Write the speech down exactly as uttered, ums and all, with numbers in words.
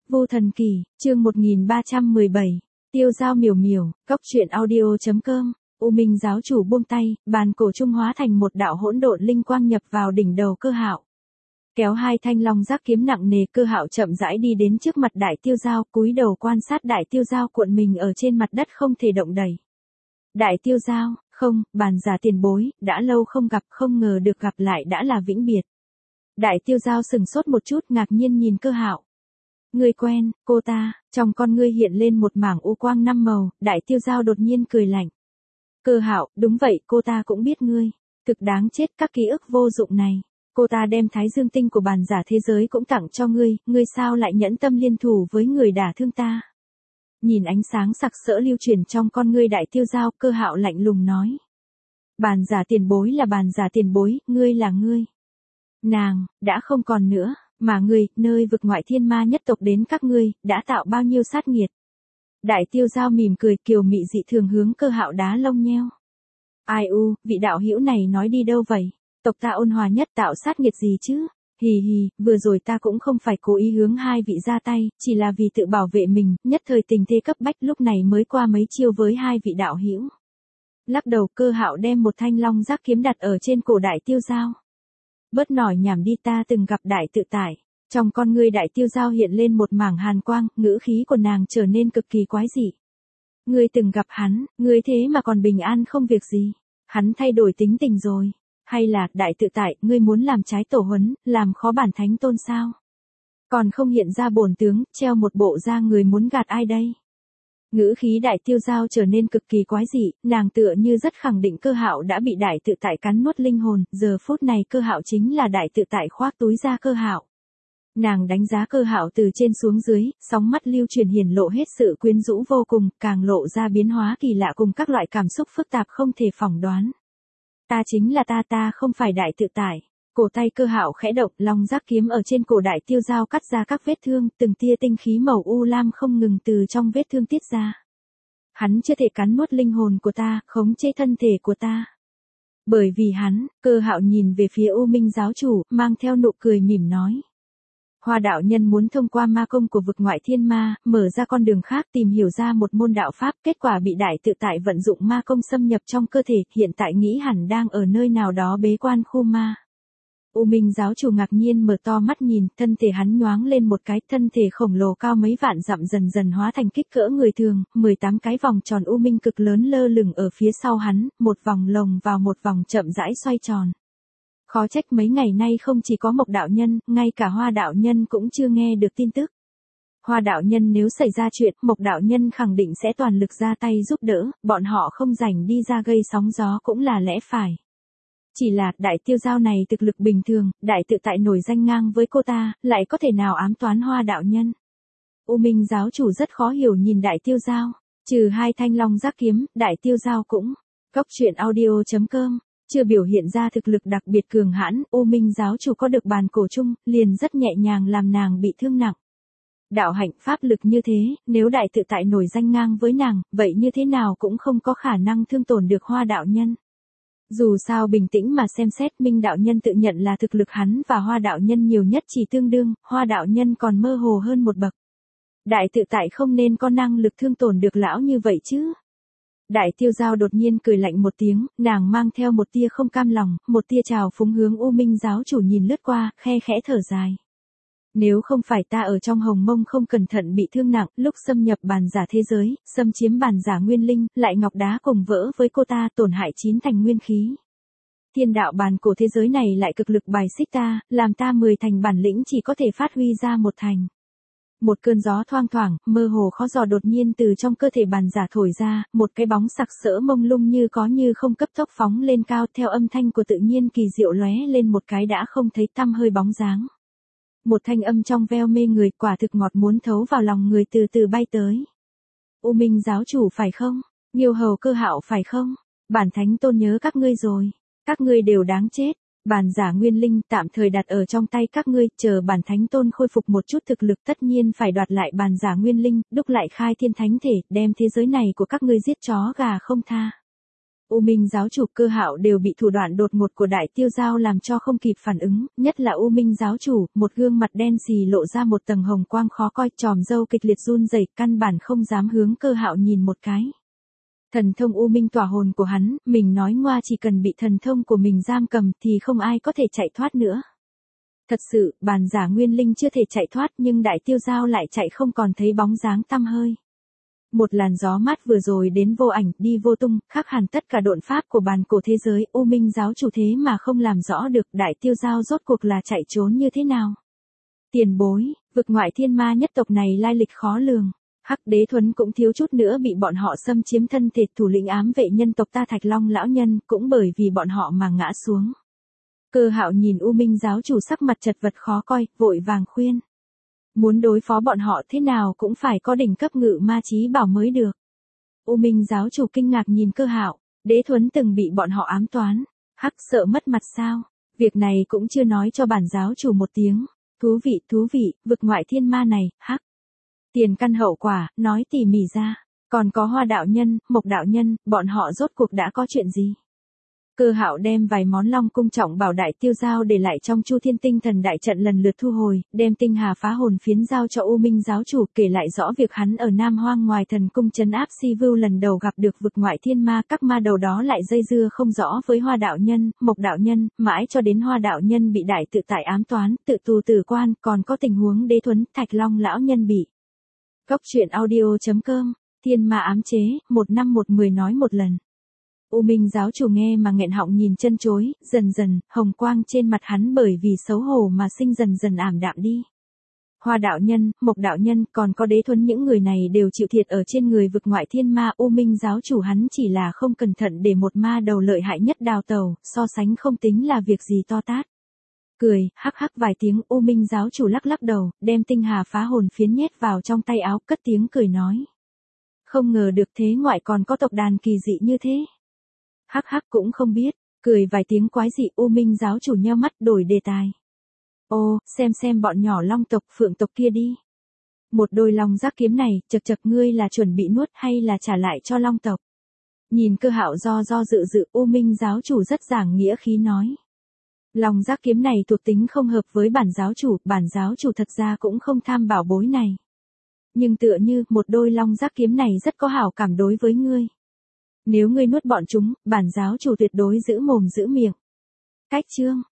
Vu Thần Kỳ, chương một nghìn ba trăm mười bảy, Tiêu Dao miểu miểu, góc truyện audio.com, U Minh giáo chủ buông tay, bàn cổ trung hóa thành một đạo hỗn độn linh quang nhập vào đỉnh đầu Cơ Hạo. Kéo hai thanh long giác kiếm nặng nề, Cơ Hạo chậm rãi đi đến trước mặt Đại Tiêu Dao, cúi đầu quan sát Đại Tiêu Dao cuộn mình ở trên mặt đất không thể động đậy. Đại Tiêu Dao, không, bàn giả tiền bối, đã lâu không gặp, không ngờ được gặp lại đã là vĩnh biệt. Đại Tiêu Dao sừng sốt một chút, ngạc nhiên nhìn Cơ Hạo. Ngươi quen, cô ta, trong con ngươi hiện lên một mảng u quang năm màu, Đại Tiêu Dao đột nhiên cười lạnh. Cơ Hạo, đúng vậy, cô ta cũng biết ngươi, thực đáng chết, các ký ức vô dụng này. Cô ta đem Thái Dương tinh của bàn giả thế giới cũng tặng cho ngươi, ngươi sao lại nhẫn tâm liên thủ với người đả thương ta? Nhìn ánh sáng sặc sỡ lưu truyền trong con ngươi Đại Tiêu Dao, Cơ Hạo lạnh lùng nói. Bàn giả tiền bối là bàn giả tiền bối, ngươi là ngươi. Nàng, đã không còn nữa, mà ngươi, nơi vực ngoại thiên ma nhất tộc đến các ngươi, đã tạo bao nhiêu sát nghiệt. Đại Tiêu Dao mỉm cười kiều mị dị thường hướng Cơ Hạo đá lông nheo. Ai u, vị đạo hữu này nói đi đâu vậy? Tộc ta ôn hòa nhất tạo sát nghiệt gì chứ? Hì hì, vừa rồi ta cũng không phải cố ý hướng hai vị ra tay, chỉ là vì tự bảo vệ mình, nhất thời tình thế cấp bách lúc này mới qua mấy chiêu với hai vị đạo hữu. Lắc đầu, Cơ Hạo đem một thanh long giác kiếm đặt ở trên cổ Đại Tiêu Dao. Bớt nổi nhảm đi, ta từng gặp Đại tự tại. Trong con ngươi Đại Tiêu Dao hiện lên một mảng hàn quang, ngữ khí của nàng trở nên cực kỳ quái dị. Ngươi từng gặp hắn, ngươi thế mà còn bình an không việc gì. Hắn thay đổi tính tình rồi. Hay là, Đại tự tại, ngươi muốn làm trái tổ huấn, làm khó bản thánh tôn sao? Còn không hiện ra bổn tướng, treo một bộ da người muốn gạt ai đây? Ngữ khí Đại Tiêu Dao trở nên cực kỳ quái dị, nàng tựa như rất khẳng định Cơ Hạo đã bị Đại tự tại cắn nuốt linh hồn, giờ phút này Cơ Hạo chính là Đại tự tại khoác túi ra Cơ Hạo. Nàng đánh giá Cơ Hạo từ trên xuống dưới, sóng mắt lưu truyền hiển lộ hết sự quyến rũ vô cùng, càng lộ ra biến hóa kỳ lạ cùng các loại cảm xúc phức tạp không thể phỏng đoán. Ta chính là ta ta không phải Đại tự tại. Cổ tay Cơ Hạo khẽ động, long giác kiếm ở trên cổ Đại Tiêu Dao cắt ra các vết thương, từng tia tinh khí màu u lam không ngừng từ trong vết thương tiết ra. Hắn chưa thể cắn nuốt linh hồn của ta, khống chế thân thể của ta. Bởi vì hắn, Cơ Hạo nhìn về phía U Minh giáo chủ, mang theo nụ cười mỉm nói. Hoa đạo nhân muốn thông qua ma công của vực ngoại thiên ma, mở ra con đường khác tìm hiểu ra một môn đạo pháp, kết quả bị Đại tự tại vận dụng ma công xâm nhập trong cơ thể, hiện tại nghĩ hẳn đang ở nơi nào đó bế quan khu ma. U Minh giáo chủ ngạc nhiên mở to mắt nhìn, thân thể hắn nhoáng lên một cái, thân thể khổng lồ cao mấy vạn dặm dần dần hóa thành kích cỡ người thường, mười tám cái vòng tròn U Minh cực lớn lơ lửng ở phía sau hắn, một vòng lồng vào một vòng chậm rãi xoay tròn. Khó trách mấy ngày nay không chỉ có Mộc đạo nhân, ngay cả Hoa đạo nhân cũng chưa nghe được tin tức. Hoa đạo nhân nếu xảy ra chuyện, Mộc đạo nhân khẳng định sẽ toàn lực ra tay giúp đỡ, bọn họ không rảnh đi ra gây sóng gió cũng là lẽ phải. Chỉ là, Đại Tiêu Dao này thực lực bình thường, Đại tự tại nổi danh ngang với cô ta, lại có thể nào ám toán Hoa đạo nhân. U Minh giáo chủ rất khó hiểu nhìn Đại Tiêu Dao, trừ hai thanh long giác kiếm, Đại Tiêu Dao cũng. Góc truyện audio.com, chưa biểu hiện ra thực lực đặc biệt cường hãn, U Minh giáo chủ có được bàn cổ chung, liền rất nhẹ nhàng làm nàng bị thương nặng. Đạo hạnh pháp lực như thế, nếu Đại tự tại nổi danh ngang với nàng, vậy như thế nào cũng không có khả năng thương tổn được Hoa đạo nhân. Dù sao bình tĩnh mà xem xét, Minh đạo nhân tự nhận là thực lực hắn và Hoa đạo nhân nhiều nhất chỉ tương đương, Hoa đạo nhân còn mơ hồ hơn một bậc. Đại tự tại không nên có năng lực thương tổn được lão như vậy chứ. Đại Tiêu Dao đột nhiên cười lạnh một tiếng, nàng mang theo một tia không cam lòng, một tia trào phúng hướng U Minh giáo chủ nhìn lướt qua, khe khẽ thở dài. Nếu không phải ta ở trong hồng mông không cẩn thận bị thương nặng, lúc xâm nhập bàn giả thế giới, xâm chiếm bàn giả nguyên linh, lại ngọc đá cùng vỡ với cô ta, tổn hại chín thành nguyên khí. Thiên đạo bàn cổ thế giới này lại cực lực bài xích ta, làm ta mười thành bản lĩnh chỉ có thể phát huy ra một thành. Một cơn gió thoang thoảng, mơ hồ khó dò đột nhiên từ trong cơ thể bàn giả thổi ra, một cái bóng sặc sỡ mông lung như có như không cấp tốc phóng lên cao, theo âm thanh của tự nhiên kỳ diệu lóe lên một cái đã không thấy tăm hơi bóng dáng. Một thanh âm trong veo mê người, quả thực ngọt muốn thấu vào lòng người từ từ bay tới. U Minh giáo chủ phải không? Nghiêu hầu Cơ Hạo phải không? Bản thánh tôn nhớ các ngươi rồi. Các ngươi đều đáng chết. Bàn giả nguyên linh tạm thời đặt ở trong tay các ngươi, chờ bản thánh tôn khôi phục một chút thực lực tất nhiên phải đoạt lại bàn giả nguyên linh, đúc lại khai thiên thánh thể, đem thế giới này của các ngươi giết chó gà không tha. U Minh giáo chủ Cơ Hạo đều bị thủ đoạn đột ngột của Đại Tiêu Giao làm cho không kịp phản ứng, nhất là U Minh giáo chủ, một gương mặt đen xì lộ ra một tầng hồng quang khó coi, tròm râu kịch liệt run rẩy, căn bản không dám hướng Cơ Hạo nhìn một cái. Thần thông U Minh tỏa hồn của hắn, mình nói ngoa chỉ cần bị thần thông của mình giam cầm thì không ai có thể chạy thoát nữa. Thật sự, bàn giả nguyên linh chưa thể chạy thoát nhưng Đại Tiêu Giao lại chạy không còn thấy bóng dáng tăm hơi. Một làn gió mát vừa rồi đến vô ảnh, đi vô tung, khác hẳn tất cả độn pháp của bàn cổ thế giới, U Minh giáo chủ thế mà không làm rõ được Đại Tiêu Giao rốt cuộc là chạy trốn như thế nào. Tiền bối, vực ngoại thiên ma nhất tộc này lai lịch khó lường. Hắc Đế Thuấn cũng thiếu chút nữa bị bọn họ xâm chiếm thân thể, thủ lĩnh ám vệ nhân tộc ta Thạch Long lão nhân, cũng bởi vì bọn họ mà ngã xuống. Cơ Hạo nhìn U Minh giáo chủ sắc mặt chật vật khó coi, vội vàng khuyên. Muốn đối phó bọn họ thế nào cũng phải có đỉnh cấp ngự ma chí bảo mới được. U Minh giáo chủ kinh ngạc nhìn Cơ Hạo, Đế Thuấn từng bị bọn họ ám toán. Hắc, sợ mất mặt sao? Việc này cũng chưa nói cho bản giáo chủ một tiếng. Thú vị, thú vị, vực ngoại thiên ma này, hắc. Tiền căn hậu quả, nói tỉ mỉ ra. Còn có Hoa đạo nhân, Mộc đạo nhân, bọn họ rốt cuộc đã có chuyện gì? Cơ Hạo đem vài món Long cung trọng bảo Đại Tiêu Giao để lại trong Chu Thiên Tinh Thần đại trận lần lượt thu hồi, đem tinh hà phá hồn phiến giao cho U Minh giáo chủ, kể lại rõ việc hắn ở Nam Hoang ngoài thần cung trấn áp Si Vưu lần đầu gặp được vực ngoại thiên ma, các ma đầu đó lại dây dưa không rõ với Hoa đạo nhân, Mộc đạo nhân, mãi cho đến Hoa đạo nhân bị đại tự tại ám toán, tự tù tử quan, còn có tình huống Đế Thuấn, Thạch Long lão nhân bị. Góc truyện audio chấm com, thiên ma ám chế, một năm một mười nói một lần. U Minh giáo chủ nghe mà nghẹn họng nhìn chân chối, dần dần, hồng quang trên mặt hắn bởi vì xấu hổ mà sinh dần dần ảm đạm đi. Hoa đạo nhân, Mộc đạo nhân, còn có Đế Thuấn, những người này đều chịu thiệt ở trên người vực ngoại thiên ma. U Minh giáo chủ hắn chỉ là không cẩn thận để một ma đầu lợi hại nhất đào tẩu, so sánh không tính là việc gì to tát. Cười, hắc hắc vài tiếng, U Minh giáo chủ lắc lắc đầu, đem tinh hà phá hồn phiến nhét vào trong tay áo, cất tiếng cười nói. Không ngờ được thế ngoại còn có tộc đàn kỳ dị như thế. Hắc hắc cũng không biết, cười vài tiếng quái dị. U Minh giáo chủ nheo mắt đổi đề tài. Ô, xem xem bọn nhỏ Long tộc, Phượng tộc kia đi. Một đôi long giác kiếm này, chật chật, ngươi là chuẩn bị nuốt hay là trả lại cho Long tộc? Nhìn Cơ Hạo do do dự dự, U Minh giáo chủ rất giảng nghĩa khí nói. Long giác kiếm này thuộc tính không hợp với bản giáo chủ, bản giáo chủ thật ra cũng không tham bảo bối này. Nhưng tựa như, một đôi long giác kiếm này rất có hảo cảm đối với ngươi. Nếu ngươi nuốt bọn chúng, bản giáo chủ tuyệt đối giữ mồm giữ miệng. Cách chương.